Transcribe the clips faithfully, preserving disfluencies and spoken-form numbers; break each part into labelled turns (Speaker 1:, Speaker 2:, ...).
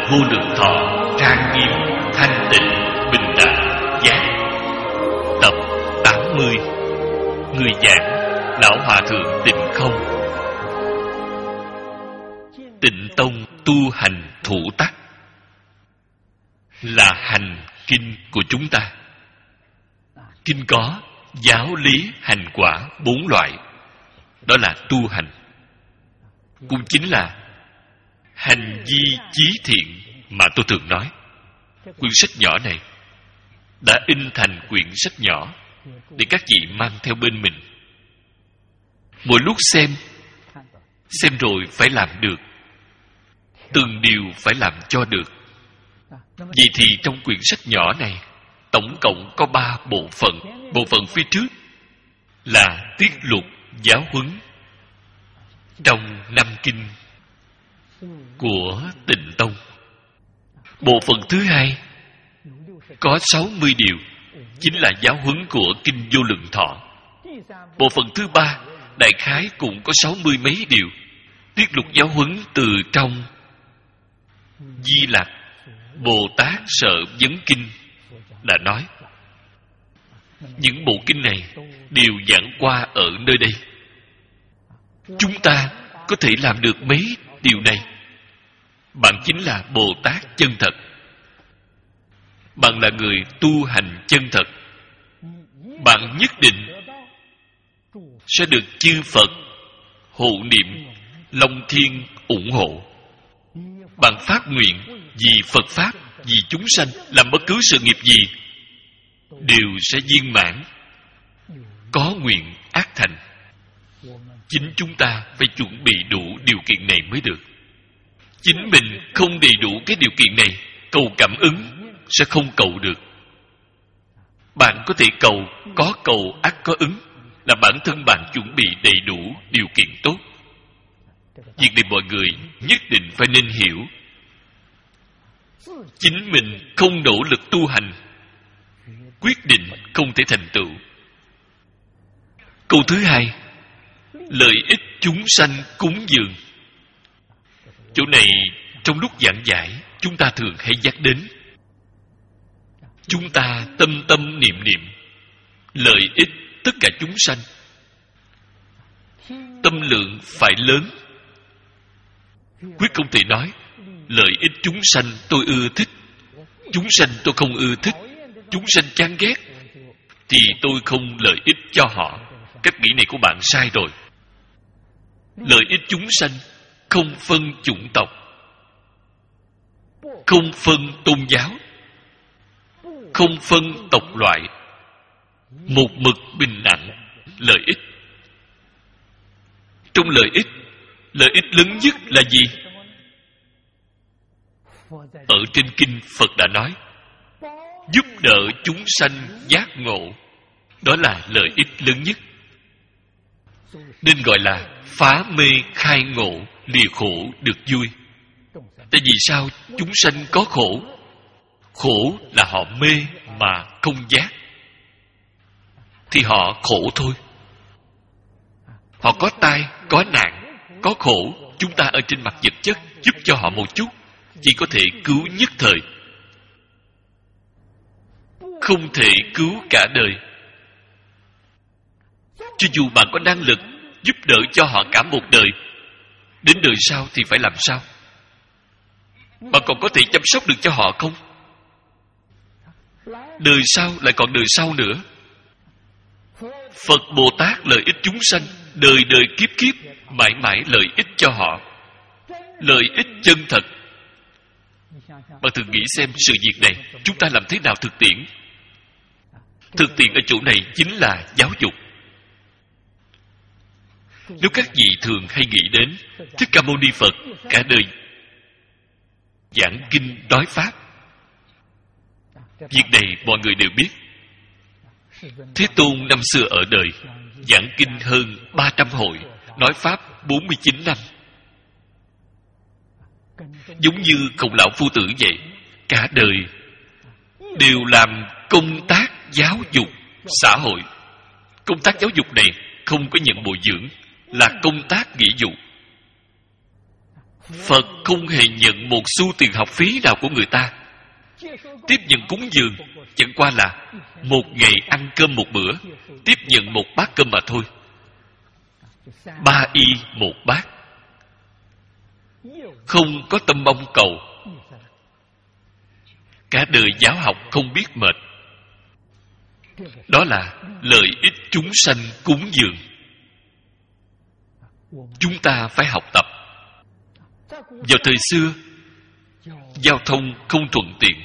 Speaker 1: vô lượng thọ, trang nghiêm, thanh tịnh, bình đẳng, giác. Tập tám mươi. Người giảng Lão Hòa Thượng Tịnh Không. Tịnh Tông tu hành thủ tắc là hành kinh của chúng ta. Kinh có giáo lý hành quả bốn loại. Đó là tu hành, cũng chính là hành vi chí thiện mà tôi thường nói. Quyển sách nhỏ này đã in thành quyển sách nhỏ để các vị mang theo bên mình. Mỗi lúc xem, xem rồi phải làm được, từng điều phải làm cho được. Vậy thì trong quyển sách nhỏ này tổng cộng có ba bộ phận. Bộ phận phía trước là tiết lục giáo huấn trong năm kinh của Tịnh Tông. Bộ phận thứ hai có sáu mươi điều, chính là giáo huấn của kinh Vô Lượng Thọ. Bộ phận thứ ba đại khái cũng có sáu mươi mấy điều, tiết lục giáo huấn từ trong Di Lặc Bồ Tát Sợ Vấn Kinh đã nói. Những bộ kinh này đều giảng qua ở nơi đây. Chúng ta có thể làm được mấy điều này, bạn chính là Bồ Tát chân thật. Bạn là người tu hành chân thật. Bạn nhất định sẽ được chư Phật hộ niệm, Long Thiên ủng hộ. Bạn phát nguyện vì Phật Pháp, vì chúng sanh, làm bất cứ sự nghiệp gì đều sẽ viên mãn. Có nguyện ác thành. Chính chúng ta phải chuẩn bị đủ điều kiện này mới được. Chính mình không đầy đủ cái điều kiện này, cầu cảm ứng sẽ không cầu được. Bạn có thể cầu, có cầu ắt có ứng, là bản thân bạn chuẩn bị đầy đủ điều kiện tốt. Việc này mọi người nhất định phải nên hiểu. Chính mình không nỗ lực tu hành, quyết định không thể thành tựu. Câu thứ hai, lợi ích chúng sanh cúng dường. Chỗ này trong lúc giảng giải chúng ta thường hay nhắc đến. Chúng ta tâm tâm niệm niệm lợi ích tất cả chúng sanh. Tâm lượng phải lớn, quyết không thể nói lợi ích chúng sanh tôi ưa thích, chúng sanh tôi không ưa thích, chúng sanh chán ghét thì tôi không lợi ích cho họ. Cách nghĩ này của bạn sai rồi. Lợi ích chúng sanh không phân chủng tộc, không phân tôn giáo, không phân tộc loại, một mực bình đẳng lợi ích. Trong lợi ích, lợi ích lớn nhất là gì? Ở trên kinh Phật đã nói, giúp đỡ chúng sanh giác ngộ, đó là lợi ích lớn nhất. Nên gọi là phá mê khai ngộ, lìa khổ được vui. Tại vì sao chúng sanh có khổ? Khổ là họ mê mà không giác, thì họ khổ thôi. Họ có tai, có nạn, có khổ. Chúng ta ở trên mặt vật chất giúp cho họ một chút, chỉ có thể cứu nhất thời, không thể cứu cả đời. Cho dù bạn có năng lực giúp đỡ cho họ cả một đời, đến đời sau thì phải làm sao? Bạn còn có thể chăm sóc được cho họ không? Đời sau lại còn đời sau nữa. Phật Bồ Tát lợi ích chúng sanh, đời đời kiếp kiếp, mãi mãi lợi ích cho họ. Lợi ích chân thật. Bạn thử nghĩ xem sự việc này chúng ta làm thế nào thực tiễn? Thực tiễn ở chỗ này chính là giáo dục. Nếu các vị thường hay nghĩ đến Thích Ca Mâu Ni Phật cả đời giảng kinh nói pháp, việc này mọi người đều biết. Thế Tôn năm xưa ở đời giảng kinh hơn ba trăm hội, nói pháp bốn mươi chín năm. Giống như Khổng Lão Phu Tử vậy, cả đời đều làm công tác giáo dục xã hội. Công tác giáo dục này không có nhận bồi dưỡng, là công tác nghĩa vụ. Phật không hề nhận một xu tiền học phí nào của người ta. Tiếp nhận cúng dường chẳng qua là một ngày ăn cơm một bữa, tiếp nhận một bát cơm mà thôi. Ba y một bát, không có tâm mong cầu. Cả đời giáo học không biết mệt. Đó là lợi ích chúng sanh cúng dường. Chúng ta phải học tập. Vào thời xưa, giao thông không thuận tiện,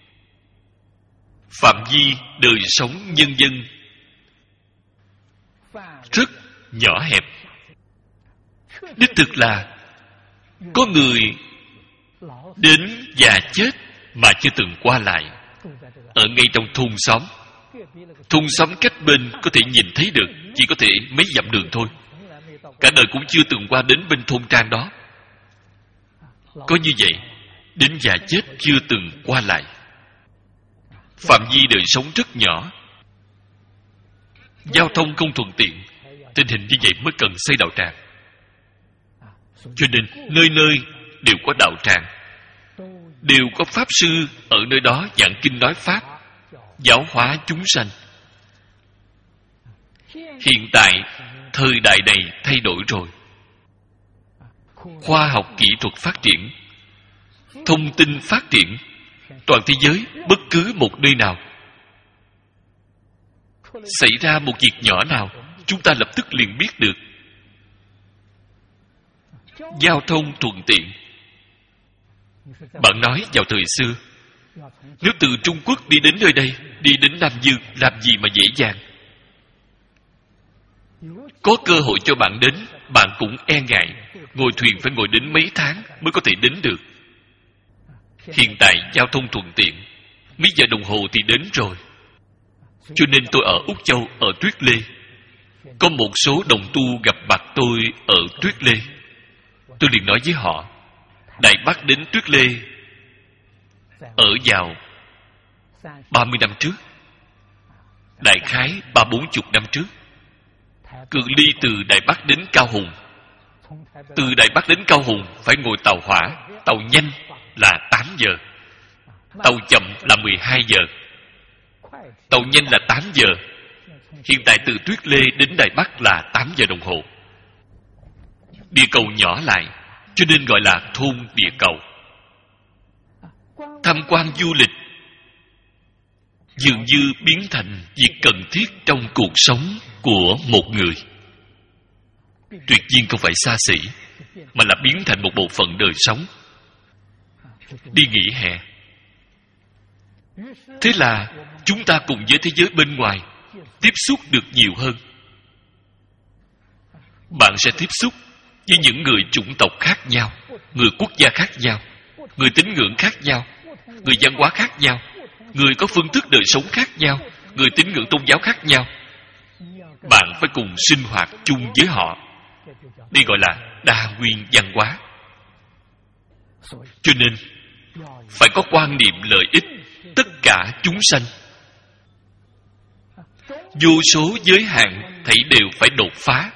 Speaker 1: phạm vi đời sống nhân dân rất nhỏ hẹp. Đích thực là có người đến già chết mà chưa từng qua lại, ở ngay trong thôn xóm. Thôn xóm cách bên có thể nhìn thấy được, chỉ có thể mấy dặm đường thôi. Cả đời cũng chưa từng qua đến bên thôn trang đó. Có như vậy, đến già chết chưa từng qua lại. Phạm vi đời sống rất nhỏ, giao thông không thuận tiện. Tình hình như vậy mới cần xây đạo tràng. Cho nên nơi nơi đều có đạo tràng, đều có pháp sư ở nơi đó giảng kinh nói pháp, giáo hóa chúng sanh. Hiện tại thời đại này thay đổi rồi. Khoa học kỹ thuật phát triển, thông tin phát triển. Toàn thế giới bất cứ một nơi nào xảy ra một việc nhỏ nào, chúng ta lập tức liền biết được. Giao thông thuận tiện. Bạn nói vào thời xưa, nếu từ Trung Quốc đi đến nơi đây, đi đến Nam Dương, làm gì mà dễ dàng. Có cơ hội cho bạn đến, bạn cũng e ngại. Ngồi thuyền phải ngồi đến mấy tháng mới có thể đến được. Hiện tại giao thông thuận tiện, mấy giờ đồng hồ thì đến rồi. Cho nên tôi ở Úc Châu, ở Tuyết Lê, có một số đồng tu gặp mặt tôi ở Tuyết Lê. Tôi liền nói với họ, Đài Bắc đến Tuyết Lê ở vào ba mươi năm trước, đại khái ba bốn chục năm trước. Cự ly từ Đài Bắc đến Cao Hùng, từ Đài Bắc đến Cao Hùng phải ngồi tàu hỏa. Tàu nhanh là tám giờ, tàu chậm là mười hai giờ. Tàu nhanh là tám giờ. Hiện tại từ Tuyết Lê đến Đài Bắc là tám giờ đồng hồ. Địa cầu nhỏ lại, cho nên gọi là thôn địa cầu. Tham quan du lịch dường như biến thành việc cần thiết trong cuộc sống của một người. Tuyệt nhiên không phải xa xỉ, mà là biến thành một bộ phận đời sống. Đi nghỉ hè, thế là chúng ta cùng với thế giới bên ngoài tiếp xúc được nhiều hơn. Bạn sẽ tiếp xúc với những người chủng tộc khác nhau, người quốc gia khác nhau, người tín ngưỡng khác nhau, người văn hóa khác nhau, người có phương thức đời sống khác nhau, người tín ngưỡng tôn giáo khác nhau. Bạn phải cùng sinh hoạt chung với họ. Đây gọi là đa nguyên văn hóa. Cho nên phải có quan niệm lợi ích tất cả chúng sanh. Vô số giới hạn thảy đều phải đột phá.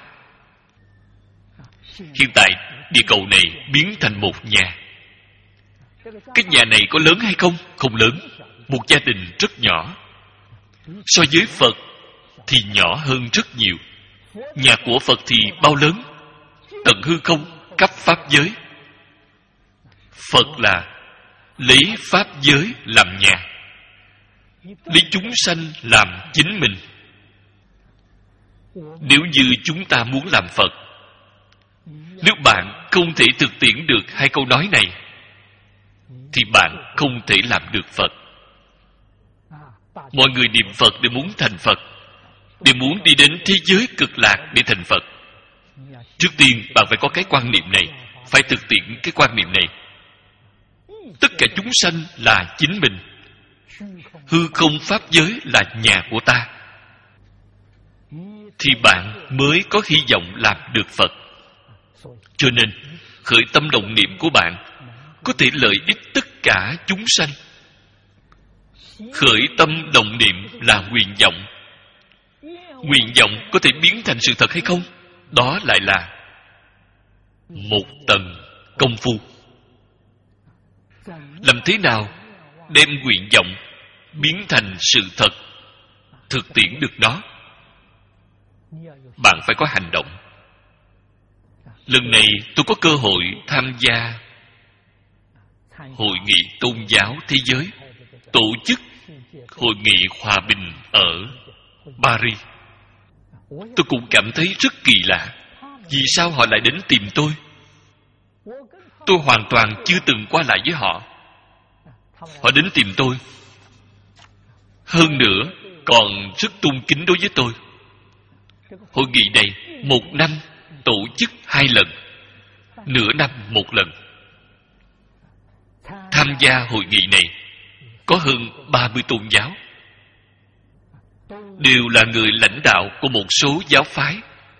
Speaker 1: Hiện tại địa cầu này biến thành một nhà. Cái nhà này có lớn hay không? Không lớn. Một gia đình rất nhỏ. So với Phật thì nhỏ hơn rất nhiều. Nhà của Phật thì bao lớn? Tận hư không cấp pháp giới. Phật là lấy pháp giới làm nhà, lấy chúng sanh làm chính mình. Nếu như chúng ta muốn làm Phật, nếu bạn không thể thực tiễn được hai câu nói này, thì bạn không thể làm được Phật. Mọi người niệm Phật để muốn thành Phật, đều muốn đi đến thế giới cực lạc để thành Phật. Trước tiên bạn phải có cái quan niệm này, phải thực tiễn cái quan niệm này. Tất cả chúng sanh là chính mình. Hư không pháp giới là nhà của ta, thì bạn mới có hy vọng làm được Phật. Cho nên khởi tâm động niệm của bạn có thể lợi ích tất cả chúng sanh. Khởi tâm động niệm là nguyện vọng. Nguyện vọng có thể biến thành sự thật hay không? Đó lại là một tầng công phu. Làm thế nào đem nguyện vọng biến thành sự thật, thực tiễn được nó? Bạn phải có hành động. Lần này tôi có cơ hội tham gia hội nghị tôn giáo thế giới tổ chức hội nghị hòa bình ở Paris. Tôi cũng cảm thấy rất kỳ lạ. Vì sao họ lại đến tìm tôi? Tôi hoàn toàn chưa từng qua lại với họ. Họ đến tìm tôi. Hơn nữa, còn rất tôn kính đối với tôi. Hội nghị này một năm tổ chức hai lần, nửa năm một lần. Tham gia hội nghị này có hơn ba mươi tôn giáo, đều là người lãnh đạo của một số giáo phái.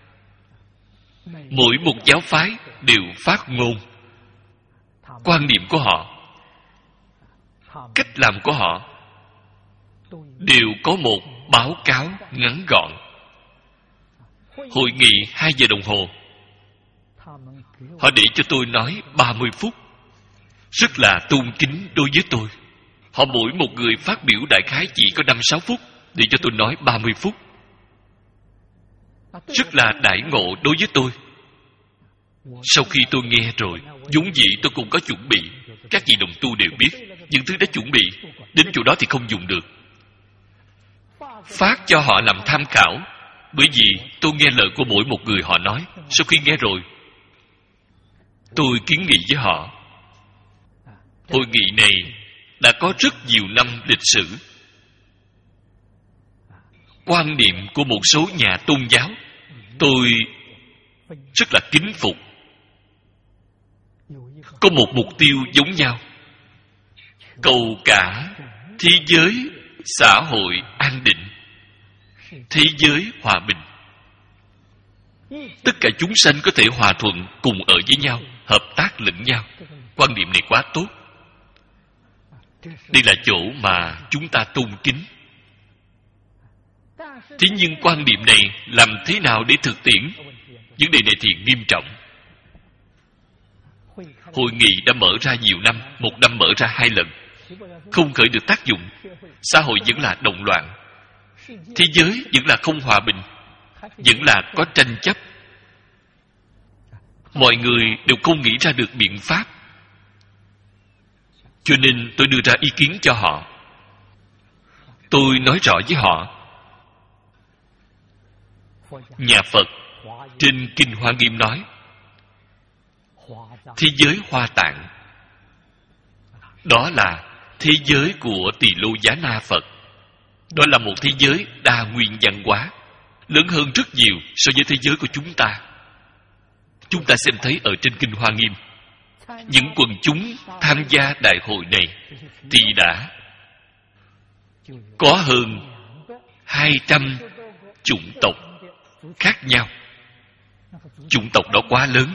Speaker 1: Mỗi một giáo phái đều phát ngôn quan niệm của họ, cách làm của họ, đều có một báo cáo ngắn gọn. Hội nghị hai giờ đồng hồ, họ để cho tôi nói ba mươi phút, rất là tôn kính đối với tôi. Họ mỗi một người phát biểu đại khái chỉ có năm sáu phút, để cho tôi nói ba mươi phút. Rất là đãi ngộ đối với tôi. Sau khi tôi nghe rồi, vốn dĩ tôi cũng có chuẩn bị. Các vị đồng tu đều biết, những thứ đã chuẩn bị đến chỗ đó thì không dùng được. Phát cho họ làm tham khảo. Bởi vì tôi nghe lời của mỗi một người họ nói. Sau khi nghe rồi, tôi kiến nghị với họ. Hội nghị này đã có rất nhiều năm lịch sử. Quan niệm của một số nhà tôn giáo tôi rất là kính phục. Có một mục tiêu giống nhau, cầu cả thế giới xã hội an định, thế giới hòa bình. Tất cả chúng sanh có thể hòa thuận cùng ở với nhau, hợp tác lẫn nhau. Quan niệm này quá tốt. Đây là chỗ mà chúng ta tôn kính. Thế nhưng quan niệm này làm thế nào để thực tiễn? Vấn đề này thì nghiêm trọng. Hội nghị đã mở ra nhiều năm, một năm mở ra hai lần, không khởi được tác dụng. Xã hội vẫn là động loạn, thế giới vẫn là không hòa bình, vẫn là có tranh chấp. Mọi người đều không nghĩ ra được biện pháp. Cho nên tôi đưa ra ý kiến cho họ. Tôi nói rõ với họ, nhà Phật trên Kinh Hoa Nghiêm nói, thế giới Hoa Tạng, đó là thế giới của Tỳ Lô Giá Na Phật. Đó là một thế giới đa nguyên văn hóa, lớn hơn rất nhiều so với thế giới của chúng ta. Chúng ta xem thấy ở trên Kinh Hoa Nghiêm, những quần chúng tham gia đại hội này thì đã có hơn hai trăm chủng tộc khác nhau. Chủng tộc đó quá lớn.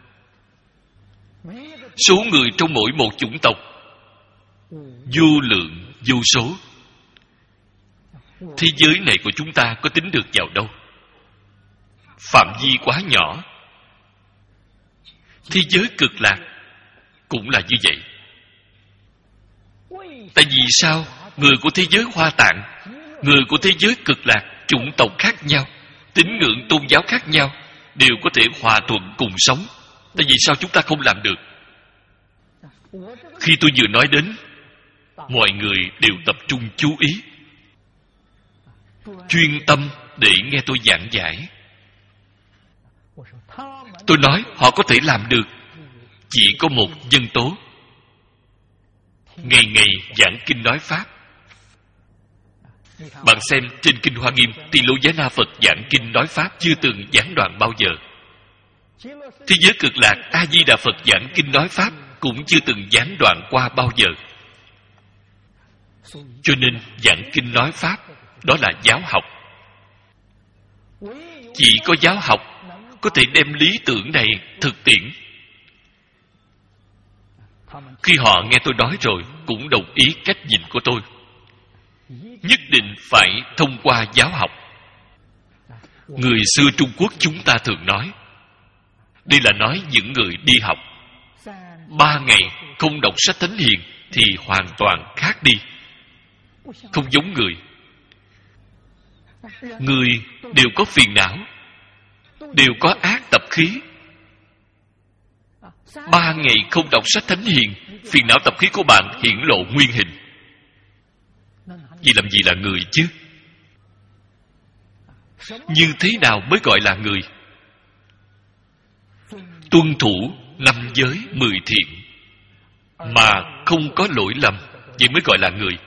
Speaker 1: Số người trong mỗi một chủng tộc vô lượng vô số. Thế giới này của chúng ta có tính được vào đâu? Phạm vi quá nhỏ. Thế giới cực lạc cũng là như vậy. Tại vì sao người của thế giới Hoa Tạng, người của thế giới cực lạc, chủng tộc khác nhau, tín ngưỡng tôn giáo khác nhau, đều có thể hòa thuận cùng sống? Tại vì sao chúng ta không làm được? Khi tôi vừa nói đến, mọi người đều tập trung chú ý, chuyên tâm để nghe tôi giảng giải. Tôi nói họ có thể làm được, chỉ có một nhân tố: ngày ngày giảng kinh nói pháp. Bạn xem trên Kinh Hoa Nghiêm, Tỳ Lô Giá Na Phật giảng kinh nói pháp chưa từng gián đoạn bao giờ. Thế giới cực lạc A Di Đà Phật giảng kinh nói pháp cũng chưa từng gián đoạn qua bao giờ. Cho nên giảng kinh nói pháp đó là giáo học. Chỉ có giáo học có thể đem lý tưởng này thực tiễn. Khi họ nghe tôi nói rồi cũng đồng ý cách nhìn của tôi. Nhất định phải thông qua giáo học. Người xưa Trung Quốc chúng ta thường nói, đây là nói những người đi học. Ba ngày không đọc sách Thánh Hiền thì hoàn toàn khác đi, không giống người. Người đều có phiền não, đều có ác tập khí. Ba ngày không đọc sách Thánh Hiền, phiền não tập khí của bạn hiển lộ nguyên hình. Vì làm gì là người chứ? Như thế nào mới gọi là người? Tuân thủ năm giới mười thiện mà không có lỗi lầm, vậy mới gọi là người.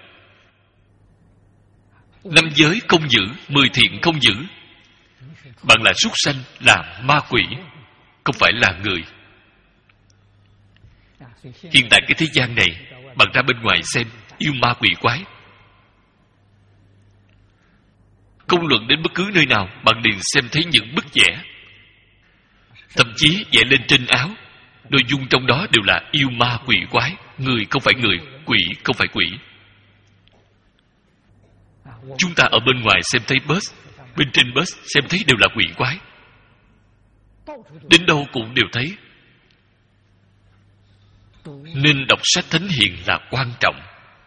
Speaker 1: Năm giới không giữ, mười thiện không giữ, bạn là súc sanh, là ma quỷ, không phải là người. Hiện tại cái thế gian này, bạn ra bên ngoài xem, yêu ma quỷ quái. Không luận đến bất cứ nơi nào, bạn liền xem thấy những bức vẽ, thậm chí vẽ lên trên áo, nội dung trong đó đều là yêu ma quỷ quái. Người không phải người, quỷ không phải quỷ. Chúng ta ở bên ngoài xem thấy bus, bên trên bus xem thấy đều là quỷ quái, đến đâu cũng đều thấy. Nên đọc sách Thánh Hiền là quan trọng,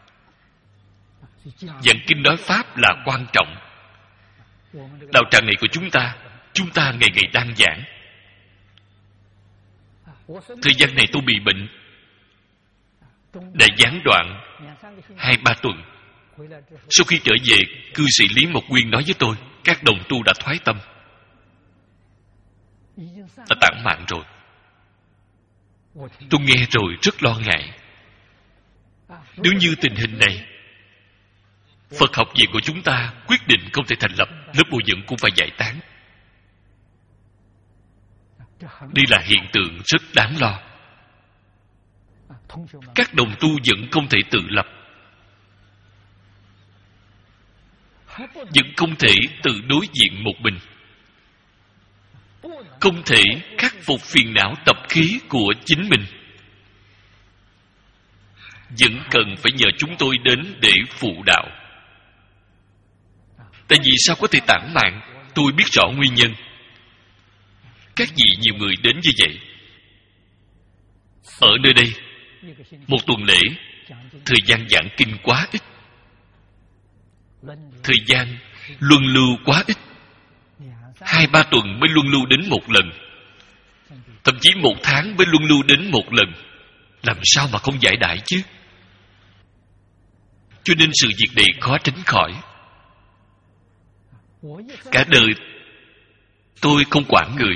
Speaker 1: giảng kinh nói pháp là quan trọng. Đạo tràng này của chúng ta, chúng ta ngày ngày đang giảng. Thời gian này tôi bị bệnh, đã gián đoạn hai ba tuần. Sau khi trở về, cư sĩ Lý Mộc Nguyên nói với tôi, các đồng tu đã thoái tâm, đã tản mạng rồi. Tôi nghe rồi rất lo ngại. Nếu như tình hình này, Phật học viện của chúng ta quyết định không thể thành lập, lớp bồi dưỡng cũng phải giải tán. Đây là hiện tượng rất đáng lo. Các đồng tu vẫn không thể tự lập, vẫn không thể tự đối diện một mình, không thể khắc phục phiền não tập khí của chính mình, vẫn cần phải nhờ chúng tôi đến để phụ đạo. Tại vì sao có thể tản mạng? Tôi biết rõ nguyên nhân. Các vị nhiều người đến như vậy. Ở nơi đây, một tuần lễ, thời gian giảng kinh quá ít, thời gian luân lưu quá ít. Hai ba tuần mới luân lưu đến một lần, thậm chí một tháng mới luân lưu đến một lần. Làm sao mà không giải đãi chứ? Cho nên sự việc này khó tránh khỏi. Cả đời tôi không quản người,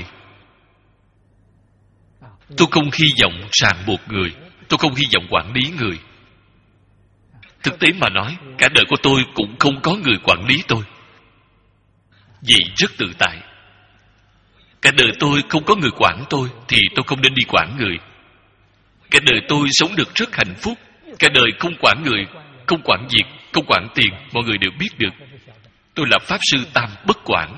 Speaker 1: tôi không hy vọng ràng buộc người, tôi không hy vọng quản lý người. Thực tế mà nói, cả đời của tôi cũng không có người quản lý tôi, vậy rất tự tại. Cả đời tôi không có người quản tôi, thì tôi không nên đi quản người. Cả đời tôi sống được rất hạnh phúc. Cả đời không quản người, không quản việc, không quản tiền, mọi người đều biết được. Tôi là Pháp Sư Tam Bất Quản.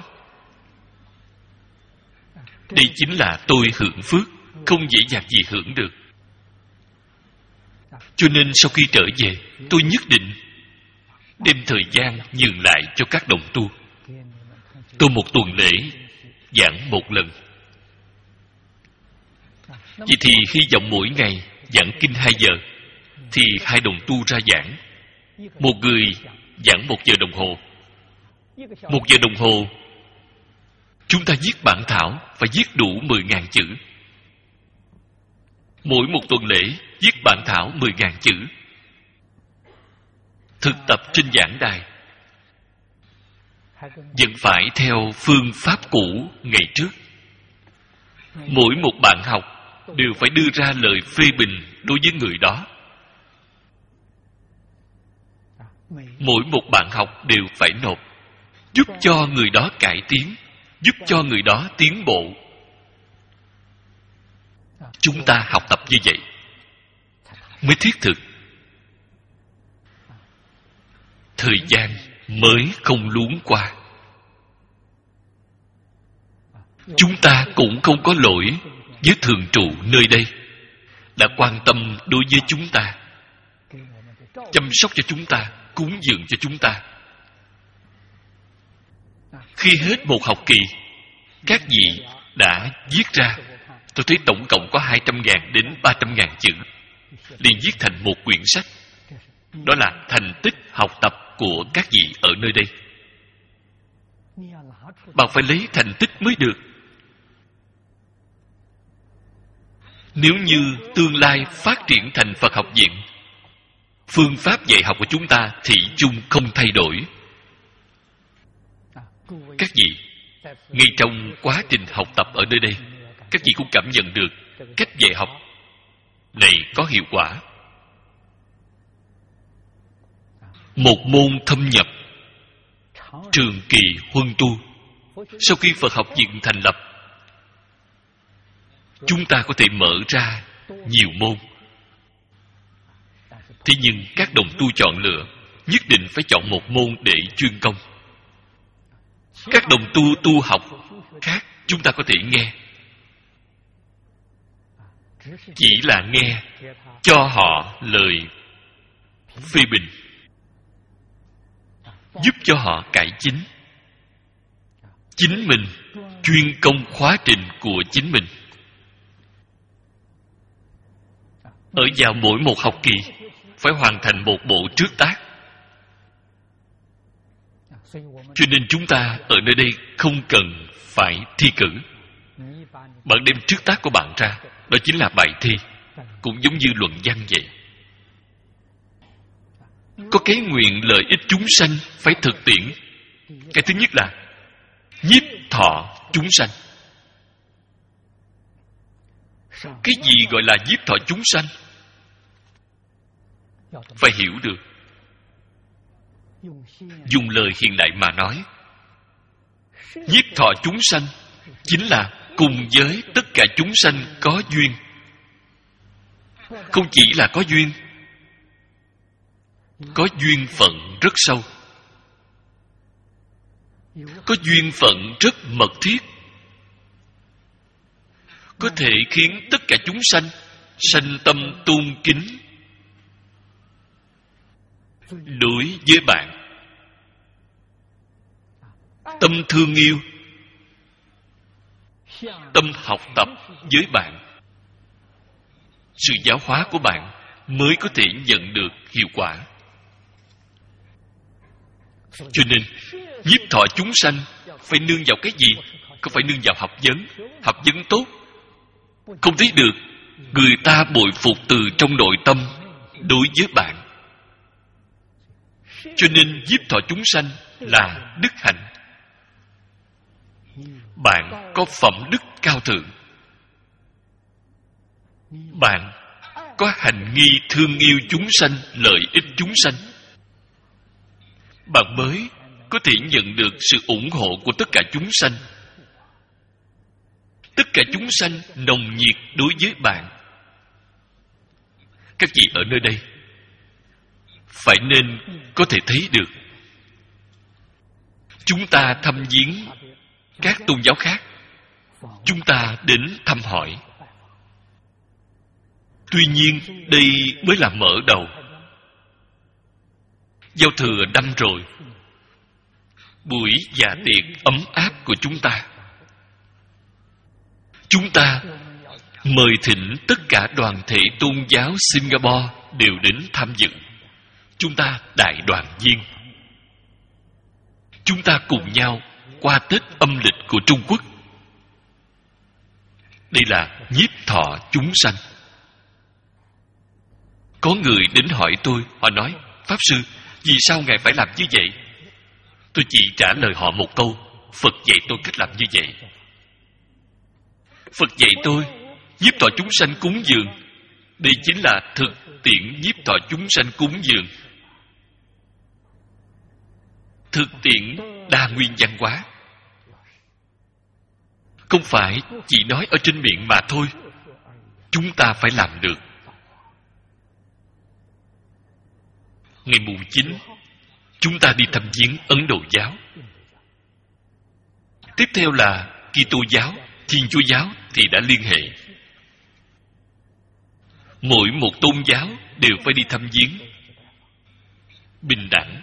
Speaker 1: Đây chính là tôi hưởng phước, không dễ dàng gì hưởng được. Cho nên sau khi trở về, tôi nhất định đem thời gian nhường lại cho các đồng tu. Tôi một tuần lễ giảng một lần. Vậy thì hy vọng mỗi ngày giảng kinh hai giờ, thì hai đồng tu ra giảng. Một người giảng một giờ đồng hồ. Một giờ đồng hồ, chúng ta viết bản thảo phải viết đủ mười ngàn chữ. Mỗi một tuần lễ viết bản thảo mười ngàn chữ. Thực tập trên giảng đài vẫn phải theo phương pháp cũ ngày trước. Mỗi một bạn học đều phải đưa ra lời phê bình đối với người đó. Mỗi một bạn học đều phải nộp, giúp cho người đó cải tiến, giúp cho người đó tiến bộ. Chúng ta học tập như vậy mới thiết thực, thời gian mới không luống qua. Chúng ta cũng không có lỗi với thường trụ nơi đây, đã quan tâm đối với chúng ta, chăm sóc cho chúng ta, cúng dường cho chúng ta. Khi hết một học kỳ, các vị đã viết ra Tôi thấy tổng cộng có hai trăm ngàn đến ba trăm ngàn chữ, liền viết thành một quyển sách. Đó là thành tích học tập của các vị ở nơi đây. Bạn phải lấy thành tích mới được. Nếu như tương lai phát triển thành Phật học viện, phương pháp dạy học của chúng ta thị chung không thay đổi. Các vị, ngay trong quá trình học tập ở nơi đây, các vị cũng cảm nhận được cách dạy học này có hiệu quả. Một môn thâm nhập, trường kỳ huân tu. Sau khi Phật học viện thành lập, chúng ta có thể mở ra nhiều môn. Thế nhưng các đồng tu chọn lựa nhất định phải chọn một môn để chuyên công. Các đồng tu tu học khác chúng ta có thể nghe, chỉ là nghe cho họ lời phê bình, giúp cho họ cải chính. Chính mình chuyên công khóa trình của chính mình. Ở vào mỗi một học kỳ phải hoàn thành một bộ trước tác. Cho nên chúng ta ở nơi đây không cần phải thi cử. Bạn đem trước tác của bạn ra, đó chính là bài thi, cũng giống như luận văn vậy. Có cái nguyện lợi ích chúng sanh phải thực tiễn. Cái thứ nhất là nhiếp thọ chúng sanh. Cái gì gọi là nhiếp thọ chúng sanh? Phải hiểu được. Dùng lời hiện đại mà nói, nhiếp thọ chúng sanh chính là cùng với tất cả chúng sanh có duyên. Không chỉ là có duyên, có duyên phận rất sâu, có duyên phận rất mật thiết, có thể khiến tất cả chúng sanh sanh tâm tôn kính đối với bạn, tâm thương yêu, tâm học tập với bạn. Sự giáo hóa của bạn mới có thể nhận được hiệu quả. Cho nên nhiếp thọ chúng sanh phải nương vào cái gì? Không phải nương vào học vấn. Học vấn tốt, không thấy được người ta bội phục từ trong nội tâm đối với bạn. Cho nên nhiếp thọ chúng sanh là đức hạnh. Bạn có phẩm đức cao thượng, bạn có hành nghi thương yêu chúng sanh, lợi ích chúng sanh, bạn mới có thể nhận được sự ủng hộ của tất cả chúng sanh. Tất cả chúng sanh nồng nhiệt đối với bạn. Các vị ở nơi đây phải nên có thể thấy được. Chúng ta thăm viếng các tôn giáo khác, chúng ta đến thăm hỏi. Tuy nhiên đây mới là mở đầu. Giao thừa năm rồi, buổi dạ tiệc ấm áp của chúng ta, chúng ta mời thỉnh tất cả đoàn thể tôn giáo Singapore đều đến tham dự. Chúng ta đại đoàn viên, chúng ta cùng nhau qua Tết âm lịch của Trung Quốc. Đây là nhiếp thọ chúng sanh. Có người đến hỏi tôi, họ nói: Pháp Sư, vì sao Ngài phải làm như vậy? Tôi chỉ trả lời họ một câu: Phật dạy tôi cách làm như vậy. Phật dạy tôi nhiếp thọ chúng sanh cúng dường. Đây chính là thực tiễn nhiếp thọ chúng sanh cúng dường. Thực tiễn đa nguyên văn hóa, không phải chỉ nói ở trên miệng mà thôi. Chúng ta phải làm được. Ngày mùng chín, chúng ta đi thăm viếng Ấn Độ giáo. Tiếp theo là Kitô giáo, Thiên Chúa giáo thì đã liên hệ. Mỗi một tôn giáo đều phải đi thăm viếng. Bình đẳng.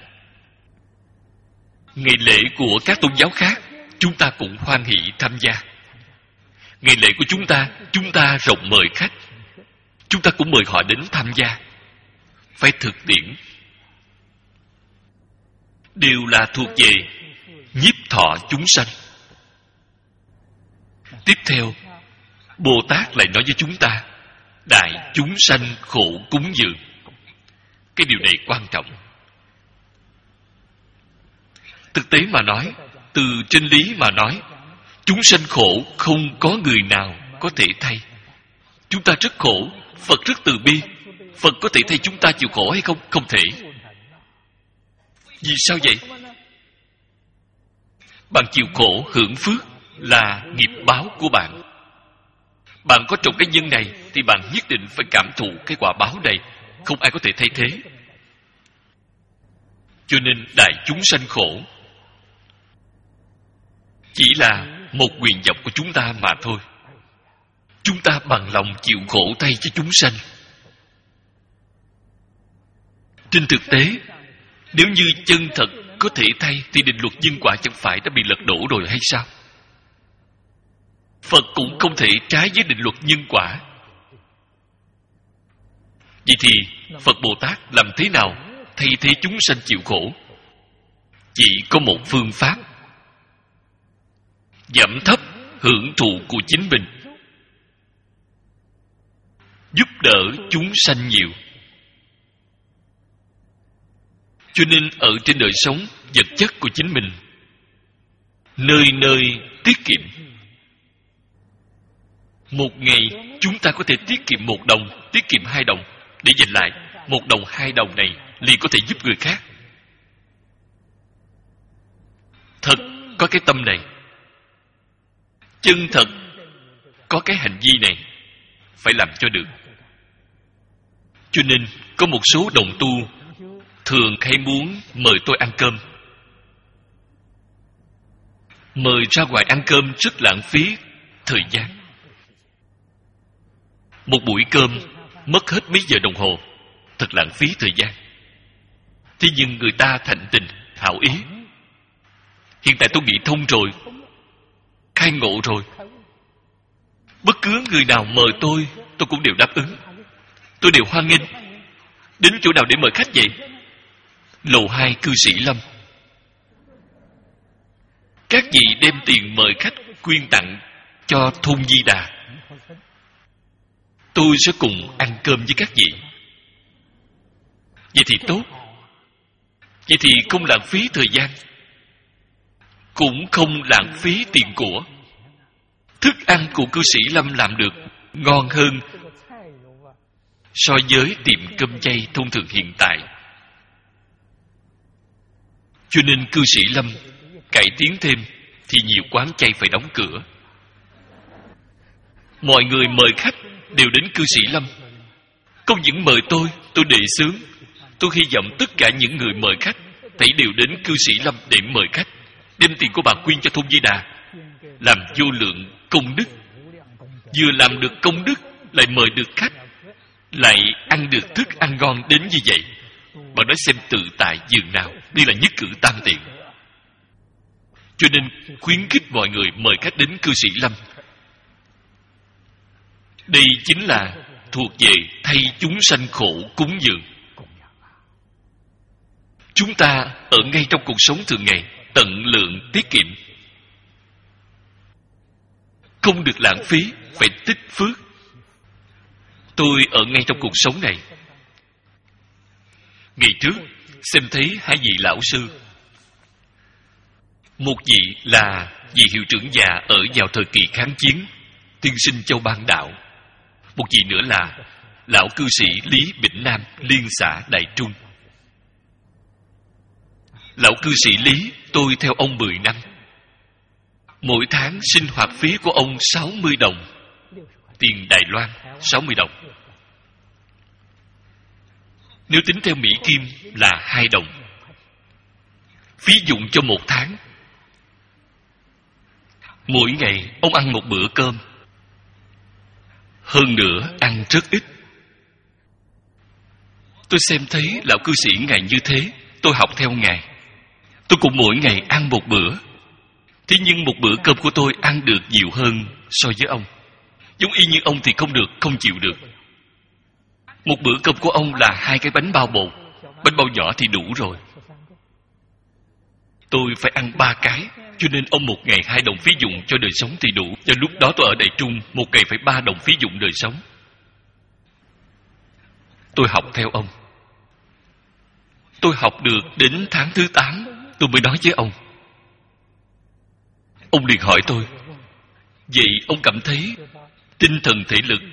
Speaker 1: Ngày lễ của các tôn giáo khác, chúng ta cũng hoan hỷ tham gia. Ngày lễ của chúng ta, chúng ta rộng mời khách, chúng ta cũng mời họ đến tham gia. Phải thực tiễn, đều là thuộc về nhiếp thọ chúng sanh. Tiếp theo, Bồ Tát lại nói với chúng ta, đại chúng sanh khổ cúng dường. Cái điều này quan trọng. Thực tế mà nói, từ trên lý mà nói, chúng sanh khổ không có người nào có thể thay. Chúng ta rất khổ, Phật rất từ bi. Phật có thể thay chúng ta chịu khổ hay không? Không thể. Vì sao vậy? Bạn chịu khổ hưởng phước là nghiệp báo của bạn. Bạn có trồng cái nhân này thì bạn nhất định phải cảm thụ cái quả báo này. Không ai có thể thay thế. Cho nên đại chúng sanh khổ chỉ là một nguyện vọng của chúng ta mà thôi. Chúng ta bằng lòng chịu khổ thay cho chúng sanh. Trên thực tế, nếu như chân thật có thể thay thì định luật nhân quả chẳng phải đã bị lật đổ rồi hay sao? Phật cũng không thể trái với định luật nhân quả. Vậy thì Phật Bồ Tát làm thế nào thay thế chúng sanh chịu khổ? Chỉ có một phương pháp: giảm thấp hưởng thụ của chính mình, giúp đỡ chúng sanh nhiều. Cho nên ở trên đời sống vật chất của chính mình, nơi nơi tiết kiệm. Một ngày chúng ta có thể tiết kiệm một đồng, tiết kiệm hai đồng, để dành lại một đồng hai đồng này liền có thể giúp người khác. Thật có cái tâm này, chân thật có cái hành vi này, phải làm cho được. Cho nên có một số đồng tu thường hay muốn mời tôi ăn cơm. Mời ra ngoài ăn cơm rất lãng phí thời gian. Một buổi cơm mất hết mấy giờ đồng hồ, thật lãng phí thời gian. Thế nhưng người ta thạnh tình, hảo ý. Hiện tại tôi nghĩ thông rồi, khai ngộ rồi. Bất cứ người nào mời tôi, tôi cũng đều đáp ứng. Tôi đều hoan nghênh. Đến chỗ nào để mời khách vậy? Lầu hai cư sĩ Lâm. Các vị đem tiền mời khách quyên tặng cho thôn Di Đà. Tôi sẽ cùng ăn cơm với các vị. Vậy thì tốt. Vậy thì không lãng phí thời gian, cũng không lãng phí tiền của. Thức ăn của cư sĩ Lâm làm được ngon hơn so với tiệm cơm chay thông thường hiện tại. Cho nên cư sĩ Lâm cải tiến thêm thì nhiều quán chay phải đóng cửa. Mọi người mời khách đều đến cư sĩ Lâm. Không những mời tôi, tôi đề xướng. Tôi hy vọng tất cả những người mời khách hãy đều đến cư sĩ Lâm để mời khách, đem tiền của bạn quyên cho thôn Di Đà, làm vô lượng công đức. Vừa làm được công đức, lại mời được khách, lại ăn được thức ăn ngon đến như vậy. Bạn nói xem tự tại dường nào. Đây là nhất cử tam tiện. Cho nên khuyến khích mọi người mời khách đến cư sĩ Lâm. Đây chính là thuộc về thay chúng sanh khổ cúng dường. Chúng ta ở ngay trong cuộc sống thường ngày, tận lượng tiết kiệm, không được lãng phí, phải tích phước. Tôi ở ngay trong cuộc sống này. Ngày trước xem thấy hai vị lão sư. Một vị là vị hiệu trưởng già ở vào thời kỳ kháng chiến, tiên sinh Châu Ban Đạo. Một vị nữa là lão cư sĩ Lý Bỉnh Nam, Liên xã Đại Trung. Lão cư sĩ Lý, tôi theo ông mười năm. Mỗi tháng sinh hoạt phí của ông sáu mươi đồng. Tiền Đài Loan sáu mươi đồng. Nếu tính theo Mỹ Kim là hai đồng. Phí dụng cho một tháng. Mỗi ngày ông ăn một bữa cơm. Hơn nữa ăn rất ít. Tôi xem thấy lão cư sĩ ngài như thế, tôi học theo ngài. Tôi cũng mỗi ngày ăn một bữa. Thế nhưng một bữa cơm của tôi ăn được nhiều hơn so với ông. Giống y như ông thì không được, không chịu được. Một bữa cơm của ông là hai cái bánh bao bột. Bánh bao nhỏ thì đủ rồi. Tôi phải ăn ba cái, cho nên ông một ngày hai đồng phí dụng cho đời sống thì đủ. Và lúc đó tôi ở Đại Trung, một ngày phải ba đồng phí dụng đời sống. Tôi học theo ông. Tôi học được đến tháng thứ tám, tôi mới nói với ông. Ông liền hỏi tôi, vậy ông cảm thấy tinh thần thể lực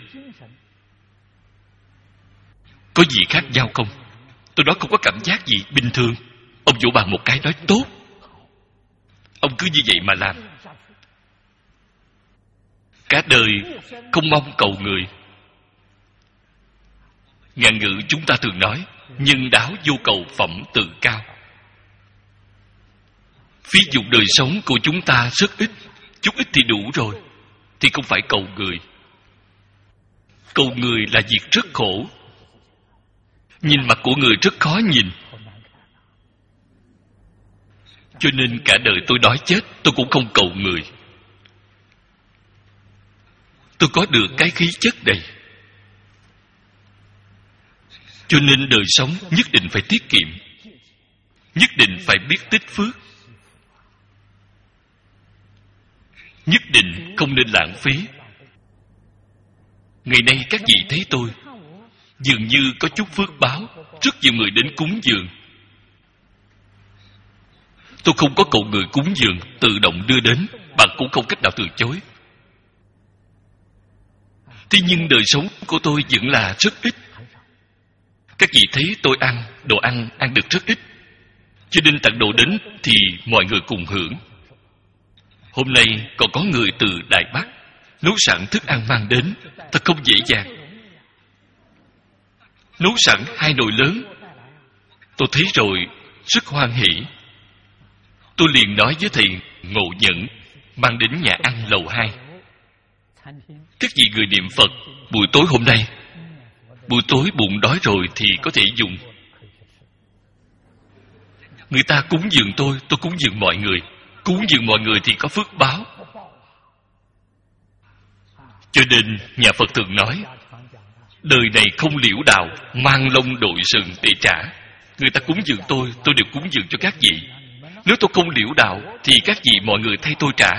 Speaker 1: có gì khác nhau không? Tôi nói không có cảm giác gì, bình thường. Ông vỗ bàn một cái nói tốt. Ông cứ như vậy mà làm. Cả đời không mong cầu người. Ngạn ngữ chúng ta thường nói, nhân đáo vô cầu phẩm tự cao. Phí dụng đời sống của chúng ta rất ít, chút ít thì đủ rồi, thì không phải cầu người. Cầu người là việc rất khổ. Nhìn mặt của người rất khó nhìn. Cho nên cả đời tôi đói chết, tôi cũng không cầu người. Tôi có được cái khí chất này. Cho nên đời sống nhất định phải tiết kiệm, nhất định phải biết tích phước, nhất định không nên lãng phí. Ngày nay các vị thấy tôi dường như có chút phước báo, rất nhiều người đến cúng dường. Tôi không có cầu người cúng dường, tự động đưa đến, bạn cũng không cách nào từ chối. Thế nhưng đời sống của tôi vẫn là rất ít. Các vị thấy tôi ăn, đồ ăn ăn được rất ít, cho nên tặng đồ đến thì mọi người cùng hưởng. Hôm nay còn có người từ Đài Bắc nấu sẵn thức ăn mang đến, thật không dễ dàng. Nấu sẵn hai nồi lớn, tôi thấy rồi rất hoan hỷ. Tôi liền nói với thầy Ngộ Nhẫn mang đến nhà ăn lầu hai. Các vị người niệm Phật buổi tối hôm nay, buổi tối bụng đói rồi thì có thể dùng. Người ta cúng dường tôi, tôi cúng dường mọi người. Cúng dường mọi người thì có phước báo. Cho nên nhà Phật thường nói, đời này không liễu đạo, mang lông đội sừng để trả. Người ta cúng dường tôi, tôi đều cúng dường cho các vị. Nếu tôi không liễu đạo thì các vị mọi người thay tôi trả.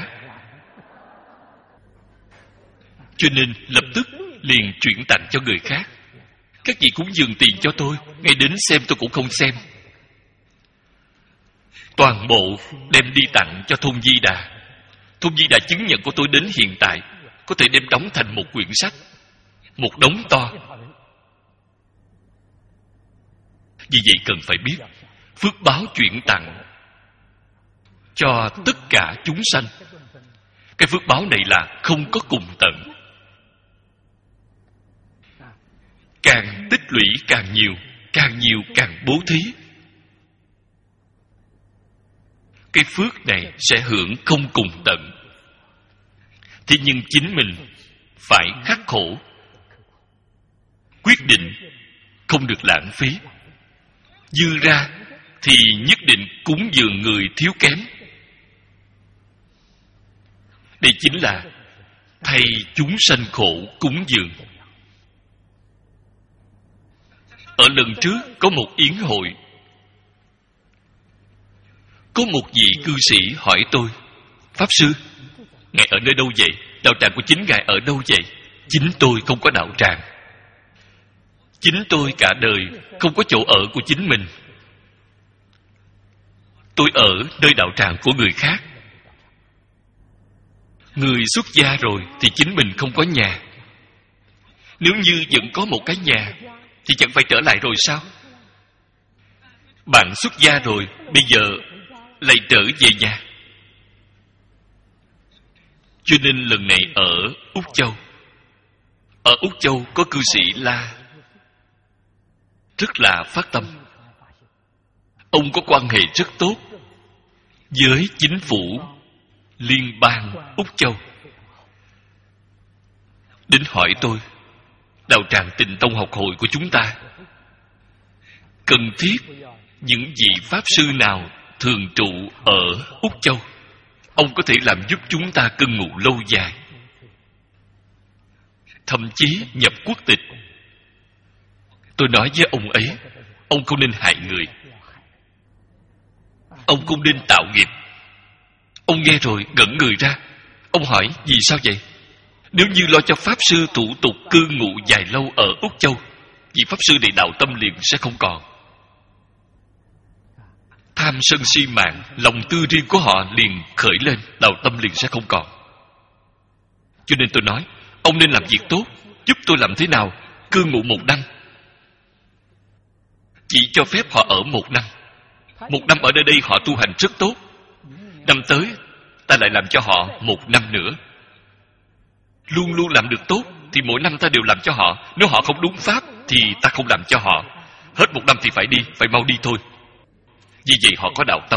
Speaker 1: Cho nên lập tức liền chuyển tặng cho người khác. Các vị cúng dường tiền cho tôi, ngay đến xem tôi cũng không xem. Toàn bộ đem đi tặng cho Thôn Di Đà. Thôn Di Đà chứng nhận của tôi đến hiện tại có thể đem đóng thành một quyển sách, một đống to. Vì vậy cần phải biết, phước báo chuyển tặng cho tất cả chúng sanh, cái phước báo này là không có cùng tận. Càng tích lũy càng nhiều, càng nhiều càng bố thí, cái phước này sẽ hưởng không cùng tận. Thế nhưng chính mình phải khắc khổ, quyết định không được lãng phí. Dư ra thì nhất định cúng dường người thiếu kém. Đây chính là thay chúng sanh khổ cúng dường. Ở lần trước có một yến hội, có một vị cư sĩ hỏi tôi, Pháp Sư, ngài ở nơi đâu vậy? Đạo tràng của chính ngài ở đâu vậy? Chính tôi không có đạo tràng. Chính tôi cả đời không có chỗ ở của chính mình. Tôi ở nơi đạo tràng của người khác. Người xuất gia rồi thì chính mình không có nhà. Nếu như vẫn có một cái nhà thì chẳng phải trở lại rồi sao? Bạn xuất gia rồi, bây giờ lại trở về nhà. Cho nên lần này ở Úc Châu, ở Úc Châu có cư sĩ La rất là phát tâm. Ông có quan hệ rất tốt với chính phủ liên bang Úc Châu. Đến hỏi tôi, đạo tràng Tịnh Tông học hội của chúng ta cần thiết những vị pháp sư nào thường trụ ở Úc Châu, ông có thể làm giúp chúng ta cư ngụ lâu dài. thậm chí nhập quốc tịch. Tôi nói với ông ấy, ông không nên hại người, ông không nên tạo nghiệp. Ông nghe rồi ngẩn người ra. Ông hỏi, vì sao vậy? Nếu như lo cho Pháp Sư thủ tục cư ngụ dài lâu ở Úc Châu, vị Pháp Sư này đạo tâm liền sẽ không còn. Tham sân si mạng, lòng tư riêng của họ liền khởi lên, đạo tâm liền sẽ không còn. Cho nên tôi nói, ông nên làm việc tốt. Giúp tôi làm thế nào? Cư ngụ một năm. Chỉ cho phép họ ở một năm. Một năm ở nơi đây họ tu hành rất tốt. Năm tới ta lại làm cho họ một năm nữa. Luôn luôn làm được tốt thì mỗi năm ta đều làm cho họ. Nếu họ không đúng pháp thì ta không làm cho họ. Hết một năm thì phải đi, phải mau đi thôi. Vì vậy họ có đạo tâm.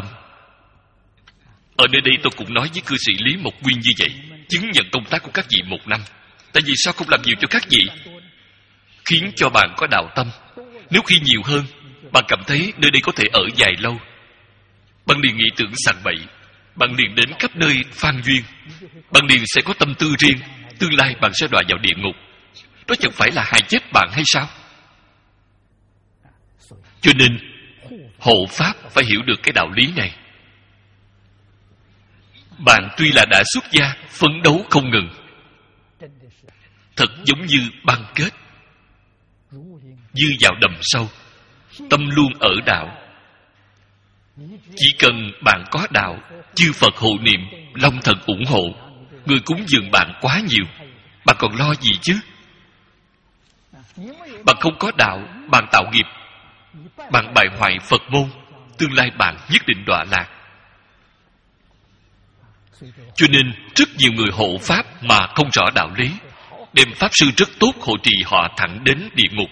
Speaker 1: Ở nơi đây tôi cũng nói với cư sĩ Lý Mộc Nguyên như vậy, chứng nhận công tác của các vị một năm. Tại vì sao không làm nhiều cho các vị? Khiến cho bạn có đạo tâm. Nếu khi nhiều hơn, bạn cảm thấy nơi đây có thể ở dài lâu, bạn liền nghĩ tưởng sằng bậy, bạn liền đến khắp nơi phan duyên, bạn liền sẽ có tâm tư riêng. Tương lai bạn sẽ đọa vào địa ngục. Đó chẳng phải là hại chết bạn hay sao? Cho nên hộ pháp phải hiểu được cái đạo lý này. Bạn tuy là đã xuất gia, phấn đấu không ngừng, thật giống như băng kết, như vào đầm sâu, tâm luôn ở đạo. Chỉ cần bạn có đạo, chư Phật hộ niệm, Long Thần ủng hộ, người cúng dường bạn quá nhiều, bạn còn lo gì chứ? Bạn không có đạo, bạn tạo nghiệp, bạn bại hoại Phật môn, tương lai bạn nhất định đọa lạc. Cho nên rất nhiều người hộ pháp mà không rõ đạo lý, đem pháp sư rất tốt hộ trì họ thẳng đến địa ngục.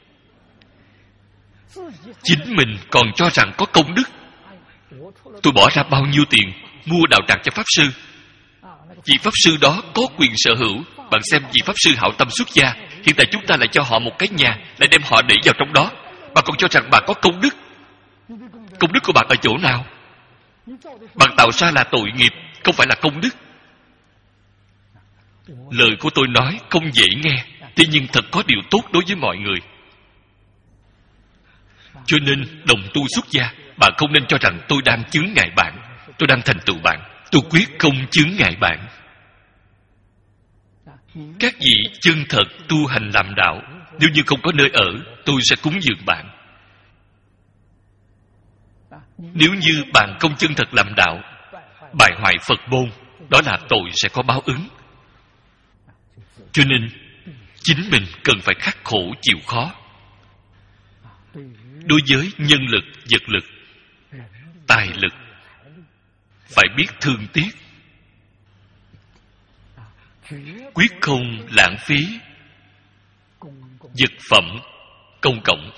Speaker 1: Chính mình còn cho rằng có công đức. Tôi bỏ ra bao nhiêu tiền mua đạo tràng cho pháp sư. Vị pháp sư đó có quyền sở hữu. Bạn xem vị pháp sư hảo tâm xuất gia, hiện tại chúng ta lại cho họ một cái nhà, lại đem họ để vào trong đó. Bạn còn cho rằng bạn có công đức. Công đức của bạn ở chỗ nào? Bạn tạo ra là tội nghiệp, không phải là công đức. Lời của tôi nói không dễ nghe, thế nhưng thật có điều tốt đối với mọi người. Cho nên đồng tu xuất gia, bạn không nên cho rằng tôi đang chướng ngại bạn, tôi đang thành tựu bạn. Tôi quyết không chướng ngại bạn. Các vị chân thật tu hành làm đạo, nếu như không có nơi ở, tôi sẽ cúng dường bạn. Nếu như bạn không chân thật làm đạo, bại hoại Phật môn, đó là tội sẽ có báo ứng. Cho nên chính mình cần phải khắc khổ chịu khó. Đối với nhân lực, vật lực, tài lực, phải biết thương tiếc, quyết không lãng phí vật phẩm công cộng.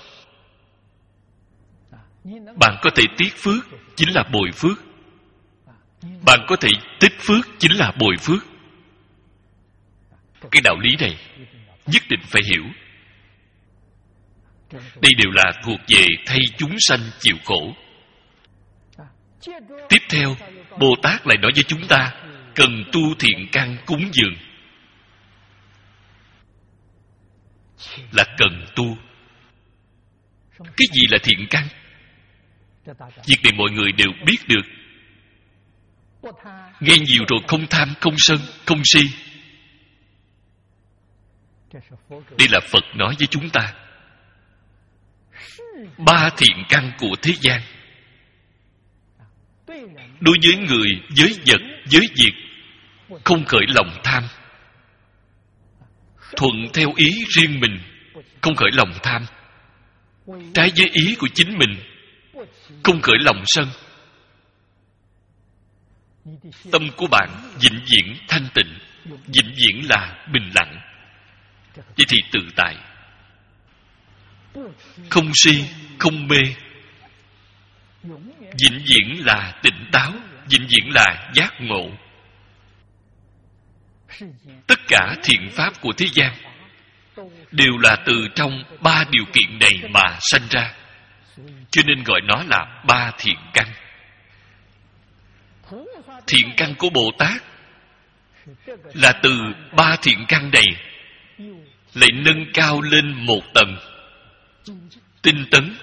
Speaker 1: Bạn có thể tiếc phước, chính là bồi phước. Bạn có thể tích phước, chính là bồi phước. Cái đạo lý này nhất định phải hiểu. Đây đều là thuộc về thay chúng sanh chịu khổ. Tiếp theo, Bồ Tát lại nói với chúng ta cần tu thiện căn cúng dường. Là cần tu. Cái gì là thiện căn? Việc này mọi người đều biết được. Nghe nhiều rồi không tham, không sân, không si. Đây là Phật nói với chúng ta. Ba thiện căn của thế gian. Đối với người, với vật, với việc, không khởi lòng tham. Thuận theo ý riêng mình, không khởi lòng tham. Trái với ý của chính mình, không khởi lòng sân. Tâm của bạn vĩnh viễn thanh tịnh, vĩnh viễn là bình lặng. Vậy thì tự tại. Không si, không mê, vĩnh viễn là tỉnh táo, vĩnh viễn là giác ngộ. Tất cả thiện pháp của thế gian đều là từ trong ba điều kiện này mà sanh ra. Cho nên gọi nó là ba thiện căn. Thiện căn của Bồ Tát là từ ba thiện căn này lại nâng cao lên một tầng. Tinh tấn.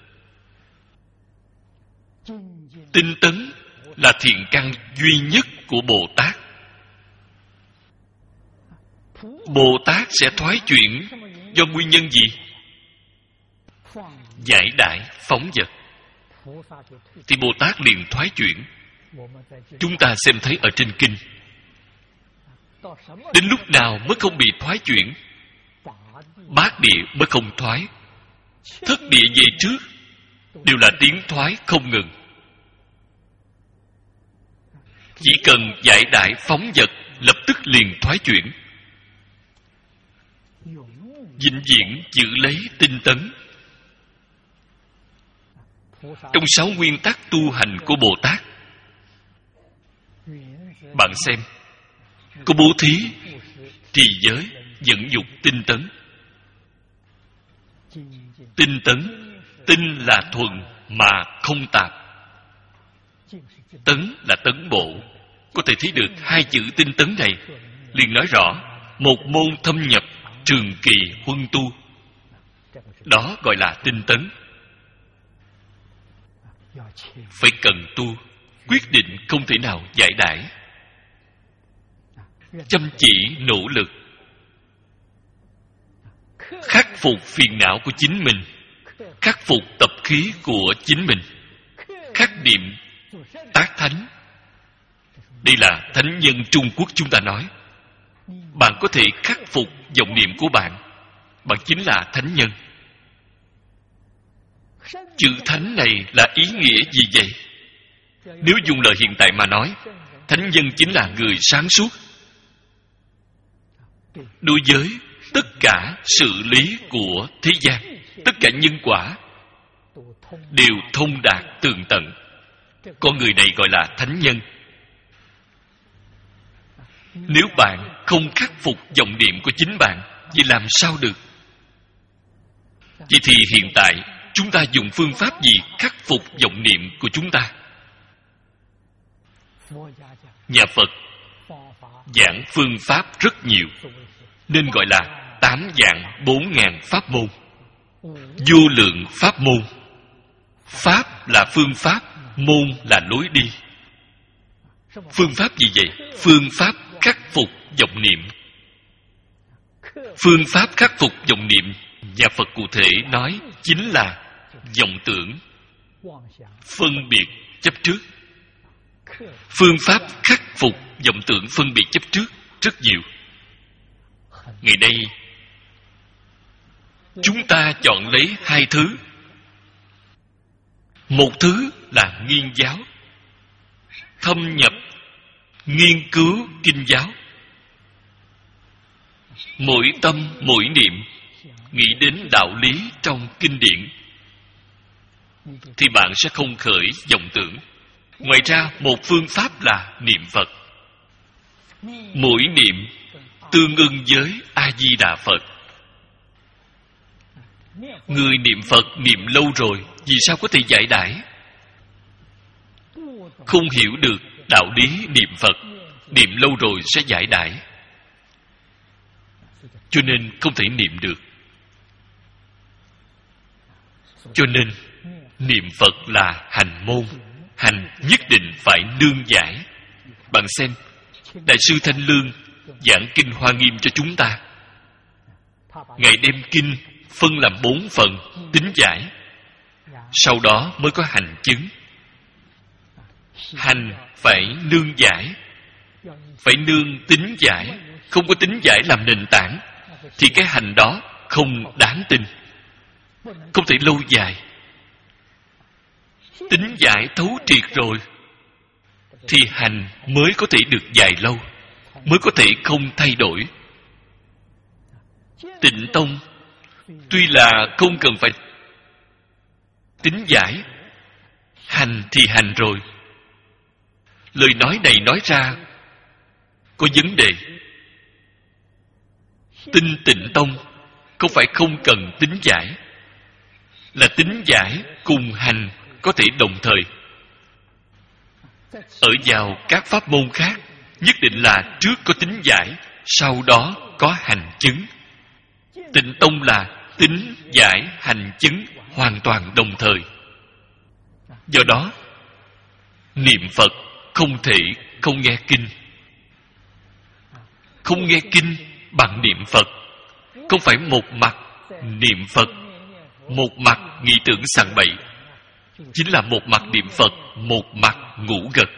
Speaker 1: Tinh tấn là thiện căn duy nhất của Bồ Tát. Bồ Tát sẽ thoái chuyển do nguyên nhân gì? Giải đãi phóng dật, thì Bồ Tát liền thoái chuyển. Chúng ta xem thấy ở trên kinh, đến lúc nào mới không bị thoái chuyển? Bát địa mới không thoái. Thất địa về trước đều là tiến thoái không ngừng. Chỉ cần giải đãi phóng dật, lập tức liền thoái chuyển. Vĩnh viễn giữ lấy tinh tấn. Trong sáu nguyên tắc tu hành của Bồ Tát, bạn xem, có bố thí, trì giới, dẫn dục, tinh tấn. Tinh tấn, tinh là thuần mà không tạp, tấn là tấn bộ. Có thể thấy được hai chữ tinh tấn này liền nói rõ một môn thâm nhập, trường kỳ huân tu. Đó gọi là tinh tấn. Phải cần tu, quyết định không thể nào giải đãi. Chăm chỉ nỗ lực khắc phục phiền não của chính mình, khắc phục tập khí của chính mình, khắc niệm tác thánh. Đây là thánh nhân Trung Quốc chúng ta nói. Bạn có thể khắc phục vọng niệm của bạn, bạn chính là thánh nhân. Chữ thánh này là ý nghĩa gì vậy? Nếu dùng lời hiện tại mà nói, thánh nhân chính là người sáng suốt. Đối với tất cả sự lý của thế gian, tất cả nhân quả đều thông đạt tường tận. Con người này gọi là thánh nhân. Nếu bạn không khắc phục vọng niệm của chính bạn, vậy làm sao được? Vậy thì hiện tại chúng ta dùng phương pháp gì khắc phục vọng niệm của chúng ta? Nhà Phật giảng phương pháp rất nhiều, nên gọi là tám vạn bốn ngàn pháp môn, vô lượng pháp môn. Pháp là phương pháp, môn là lối đi. Phương pháp gì vậy? Phương pháp khắc phục vọng niệm. Phương pháp khắc phục vọng niệm, nhà Phật cụ thể nói chính là vọng tưởng, phân biệt, chấp trước. Phương pháp khắc phục vọng tưởng, phân biệt, chấp trước rất nhiều. Ngày nay chúng ta chọn lấy hai thứ. Một thứ là nghiên giáo, thâm nhập nghiên cứu kinh giáo. Mỗi tâm mỗi niệm nghĩ đến đạo lý trong kinh điển, thì bạn sẽ không khởi vọng tưởng. Ngoài ra, một phương pháp là niệm Phật. Mỗi niệm tương ưng với A-di-đà Phật. Người niệm Phật niệm lâu rồi, vì sao có thể giải đãi? Không hiểu được đạo lý niệm Phật, niệm lâu rồi sẽ giải đãi, cho nên không thể niệm được. Cho nên niệm Phật là hành môn, hành nhất định phải nương giải. Bạn xem, Đại sư Thanh Lương giảng kinh Hoa Nghiêm cho chúng ta. Ngài đem kinh phân làm bốn phần, tính giải, sau đó mới có hành chứng. Hành phải nương giải, phải nương tính giải. Không có tính giải làm nền tảng thì cái hành đó không đáng tin, không thể lâu dài. Tính giải thấu triệt rồi thì hành mới có thể được dài lâu, mới có thể không thay đổi. Tịnh tông tuy là không cần phải tính giải, hành thì hành rồi. Lời nói này nói ra có vấn đề. Tinh Tịnh tông không phải không cần tính giải, là tính giải cùng hành có thể đồng thời. Ở vào các pháp môn khác, nhất định là trước có tính giải, sau đó có hành chứng. Tịnh tông là tín, giải, hành, chứng hoàn toàn đồng thời. Do đó, niệm Phật không thể không nghe kinh. Không nghe kinh bằng niệm Phật, không phải một mặt niệm Phật, một mặt nghĩ tưởng sằng bậy. Chính là một mặt niệm Phật, một mặt ngủ gật.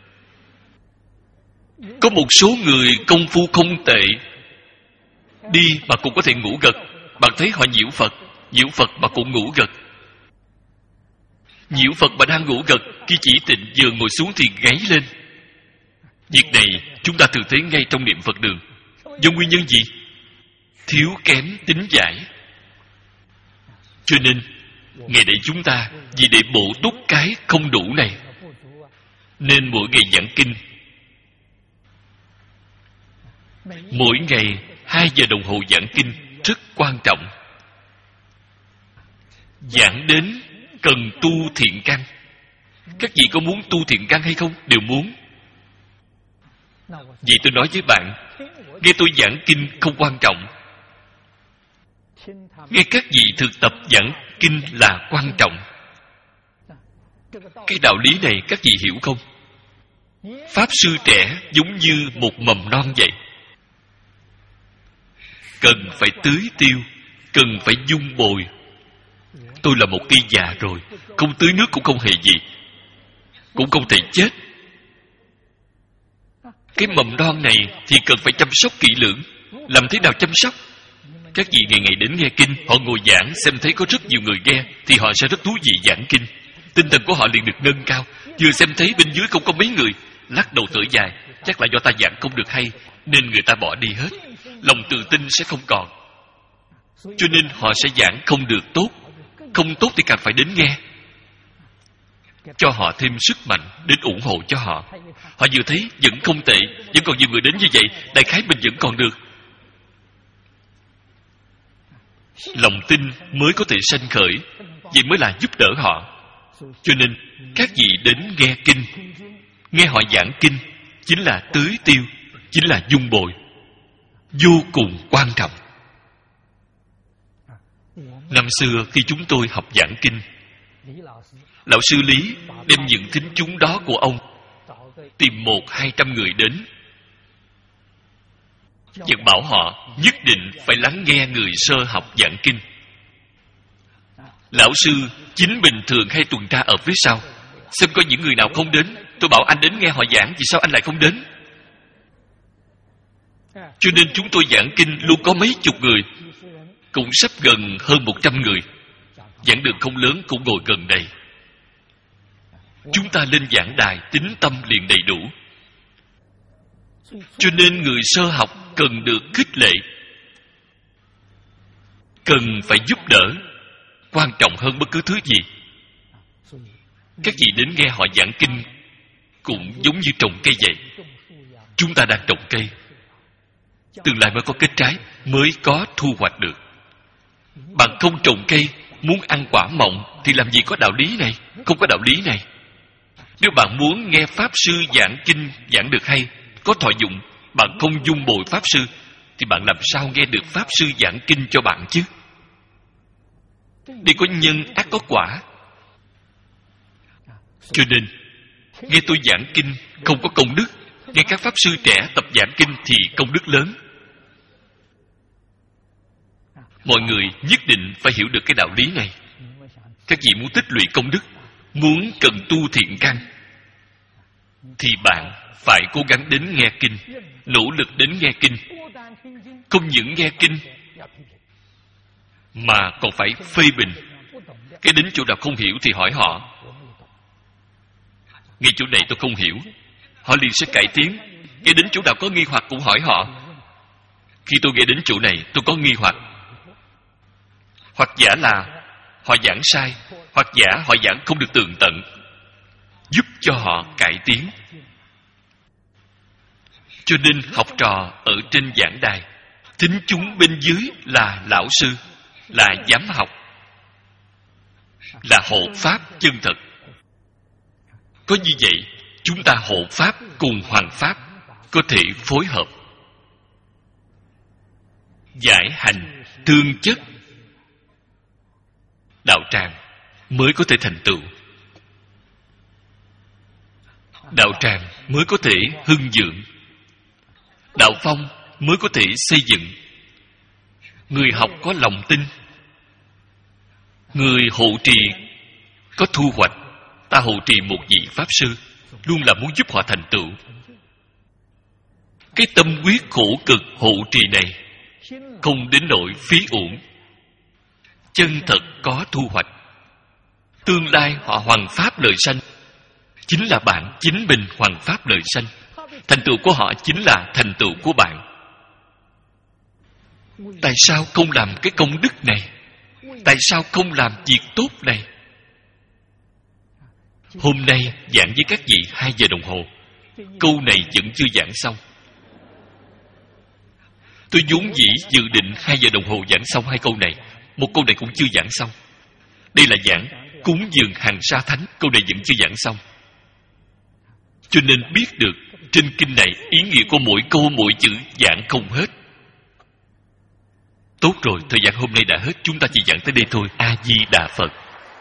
Speaker 1: Có một số người công phu không tệ, đi mà cũng có thể ngủ gật. Bạn thấy họ nhiễu Phật, nhiễu Phật mà cũng ngủ gật. Nhiễu Phật mà đang ngủ gật, khi chỉ tịnh vừa ngồi xuống thì gáy lên. Việc này chúng ta thường thấy ngay trong niệm Phật đường. Do nguyên nhân gì? Thiếu kém tính giải. Cho nên ngày nay chúng ta vì để bổ túc cái không đủ này, nên mỗi ngày giảng kinh. Mỗi ngày hai giờ đồng hồ giảng kinh rất quan trọng. Giảng đến cần tu thiện căn. Các vị có muốn tu thiện căn hay không? Đều muốn. Vậy tôi nói với bạn, nghe tôi giảng kinh không quan trọng, nghe các vị thực tập giảng kinh là quan trọng. Cái đạo lý này các vị hiểu không? Pháp sư trẻ giống như một mầm non vậy, cần phải tưới tiêu, cần phải dung bồi. Tôi là một cây già rồi, không tưới nước cũng không hề gì, cũng không thể chết. Cái mầm non này thì cần phải chăm sóc kỹ lưỡng. Làm thế nào chăm sóc? Các vị ngày ngày đến nghe kinh, họ ngồi giảng, xem thấy có rất nhiều người nghe, thì họ sẽ rất thú vị giảng kinh. Tinh thần của họ liền được nâng cao. Vừa xem thấy bên dưới không có mấy người, lắc đầu thở dài, chắc là do ta giảng không được hay, nên người ta bỏ đi hết. Lòng tự tin sẽ không còn. Cho nên họ sẽ giảng không được tốt. Không tốt thì càng phải đến nghe, cho họ thêm sức mạnh, đến ủng hộ cho họ. Họ vừa thấy vẫn không tệ, vẫn còn nhiều người đến như vậy, đại khái mình vẫn còn được. Lòng tin mới có thể sanh khởi, vậy mới là giúp đỡ họ. Cho nên các vị đến nghe kinh, nghe họ giảng kinh, chính là tưới tiêu, chính là dung bồi, vô cùng quan trọng. Năm xưa khi chúng tôi học giảng kinh, lão sư Lý đem những thính chúng đó của ông tìm một hai trăm người đến, dặn bảo họ nhất định phải lắng nghe người sơ học giảng kinh. Lão sư chính bình thường hay tuần tra ở phía sau, xem có những người nào không đến. Tôi bảo anh đến nghe họ giảng, vì sao anh lại không đến? Cho nên chúng tôi giảng kinh luôn có mấy chục người, cũng sắp gần hơn một trăm người. Giảng đường không lớn cũng ngồi gần đầy. Chúng ta lên giảng đài, tín tâm liền đầy đủ. Cho nên người sơ học cần được khích lệ, cần phải giúp đỡ, quan trọng hơn bất cứ thứ gì. Các vị đến nghe họ giảng kinh cũng giống như trồng cây vậy. Chúng ta đang trồng cây, tương lai mới có kết trái, mới có thu hoạch được. Bạn không trồng cây, muốn ăn quả mọng thì làm gì có đạo lý này, không có đạo lý này. Nếu bạn muốn nghe Pháp Sư giảng kinh giảng được hay, có thọ dụng, bạn không dung bồi Pháp Sư, thì bạn làm sao nghe được Pháp Sư giảng kinh cho bạn chứ? Đây có nhân ác có quả. Cho nên nghe tôi giảng kinh không có công đức, nghe các Pháp Sư trẻ tập giảng kinh thì công đức lớn. Mọi người nhất định phải hiểu được cái đạo lý này. Các vị muốn tích lũy công đức, muốn cần tu thiện căn, thì bạn phải cố gắng đến nghe kinh, nỗ lực đến nghe kinh. Không những nghe kinh mà còn phải phê bình. Cái đến chỗ nào không hiểu thì hỏi họ. Ngay chỗ này tôi không hiểu, họ liền sẽ cải tiến. Cái đến chỗ nào có nghi hoặc cũng hỏi họ. Khi tôi nghe đến chỗ này tôi có nghi hoặc, hoặc giả là họ giảng sai, hoặc giả họ giảng không được tường tận, giúp cho họ cải tiến. Cho nên học trò ở trên giảng đài, thính chúng bên dưới là lão sư, là giám học, là hộ pháp chân thật. Có như vậy, chúng ta hộ pháp cùng hoàng pháp có thể phối hợp. giải hành tương chất, đạo tràng mới có thể thành tựu, đạo tràng mới có thể hưng dưỡng, đạo phong mới có thể xây dựng. Người học có lòng tin, người hộ trì có thu hoạch. Ta hộ trì một vị Pháp Sư, luôn là muốn giúp họ thành tựu. Cái tâm quyết khổ cực hộ trì này không đến nỗi phí uổng, chân thật có thu hoạch. Tương lai họ hoằng pháp lợi sanh, chính là bạn chính mình hoằng pháp lợi sanh. Thành tựu của họ chính là thành tựu của bạn. Tại sao không làm cái công đức này? Tại sao không làm việc tốt này? Hôm nay giảng với các vị hai giờ đồng hồ, câu này vẫn chưa giảng xong. Tôi vốn dĩ dự định hai giờ đồng hồ giảng xong hai câu này, một câu này cũng chưa giảng xong. Đây là giảng cúng dường hàng sa thánh, câu này vẫn chưa giảng xong. Cho nên biết được trên kinh này ý nghĩa của mỗi câu mỗi chữ giảng không hết. Tốt rồi, thời gian hôm nay đã hết, chúng ta chỉ giảng tới đây thôi. A Di Đà Phật.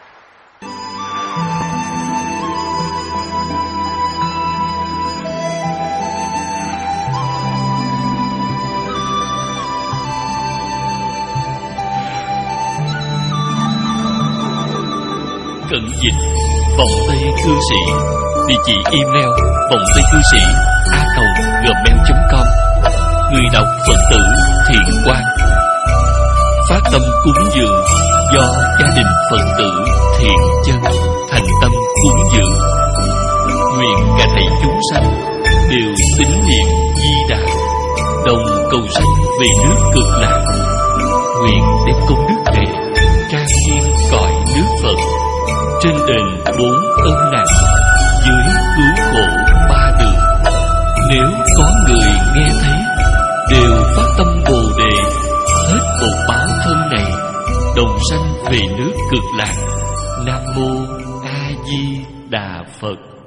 Speaker 1: Cận dịch vòng tây cư sĩ, địa chỉ email vòng tây cư sĩ a còng gmail chấm com. Người đọc Phật tử Thiện Quang. Phát tâm cúng dường do gia đình Phật tử Thiện Chân thành tâm cúng dường. Nguyện cả thảy chúng sanh đều tín niệm Di Đà, đồng cầu sanh về nước Cực Lạc. Nguyện đem công đức này trang nghiêm cõi nước Phật, trên đền bốn ân nặng, dưới cứu khổ ba đường. Nếu có người nghe thấy đều phát tâm Bồ Đề, hết bột báo thân này, đồng sanh về nước Cực Lạc. Nam mô A Di Đà Phật.